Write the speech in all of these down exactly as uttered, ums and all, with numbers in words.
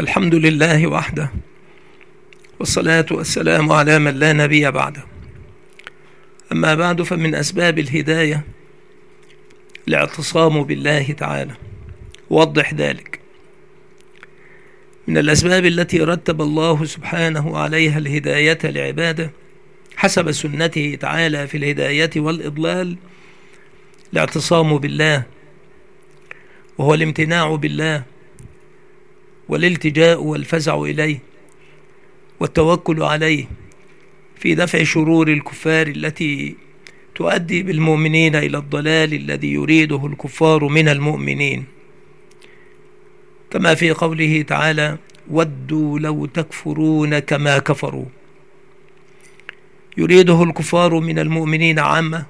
الحمد لله وحده، والصلاة والسلام على من لا نبي بعده. أما بعد، فمن أسباب الهداية الاعتصام بالله تعالى. وضح ذلك. من الأسباب التي رتب الله سبحانه عليها الهداية لعباده حسب سنته تعالى في الهداية والإضلال الاعتصام بالله، وهو الامتناع بالله والالتجاء والفزع إليه والتوكل عليه في دفع شرور الكفار التي تؤدي بالمؤمنين إلى الضلال الذي يريده الكفار من المؤمنين، كما في قوله تعالى: ودوا لو تكفرون كما كفروا. يريده الكفار من المؤمنين عامة،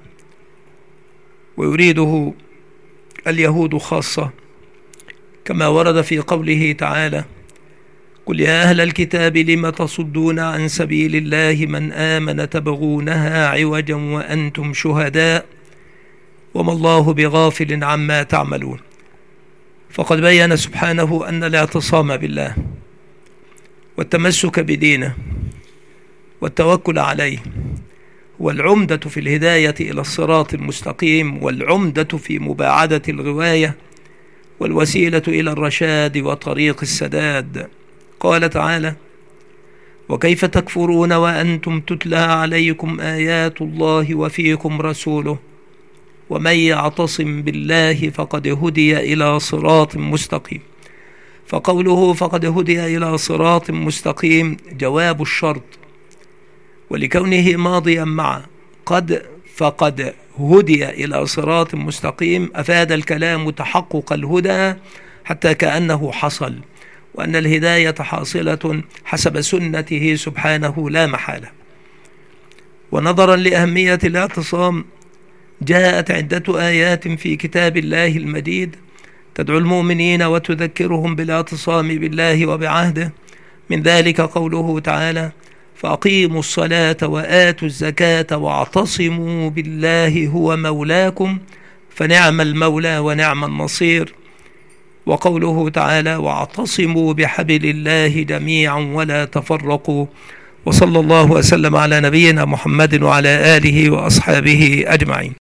ويريده اليهود خاصة، كما ورد في قوله تعالى: قل يا أهل الكتاب لم تصدون عن سبيل الله من آمن تبغونها عوجا وأنتم شهداء وما الله بغافل عما تعملون. فقد بين سبحانه أن الاعتصام بالله والتمسك بدينه والتوكل عليه هو العمدة في الهداية إلى الصراط المستقيم، والعمدة في مباعدة الغواية، والوسيلة إلى الرشاد وطريق السداد. قال تعالى: وكيف تكفرون وأنتم تتلى عليكم آيات الله وفيكم رسوله ومن يعتصم بالله فقد هدي إلى صراط مستقيم. فقوله فقد هدي إلى صراط مستقيم جواب الشرط، ولكونه ماضيا مع قد فقد هدي إلى صراط مستقيم أفاد الكلام تحقق الهدى، حتى كأنه حصل، وأن الهداية حاصلة حسب سنته سبحانه لا محالة. ونظرا لأهمية الاعتصام جاءت عدة آيات في كتاب الله المجيد تدعو المؤمنين وتذكرهم بالاعتصام بالله وبعهده. من ذلك قوله تعالى: فأقيموا الصلاة وآتوا الزكاة واعتصموا بالله هو مولاكم فنعم المولى ونعم النصير. وقوله تعالى: واعتصموا بحبل الله جميعا ولا تفرقوا. وصلى الله وسلم على نبينا محمد وعلى آله وأصحابه أجمعين.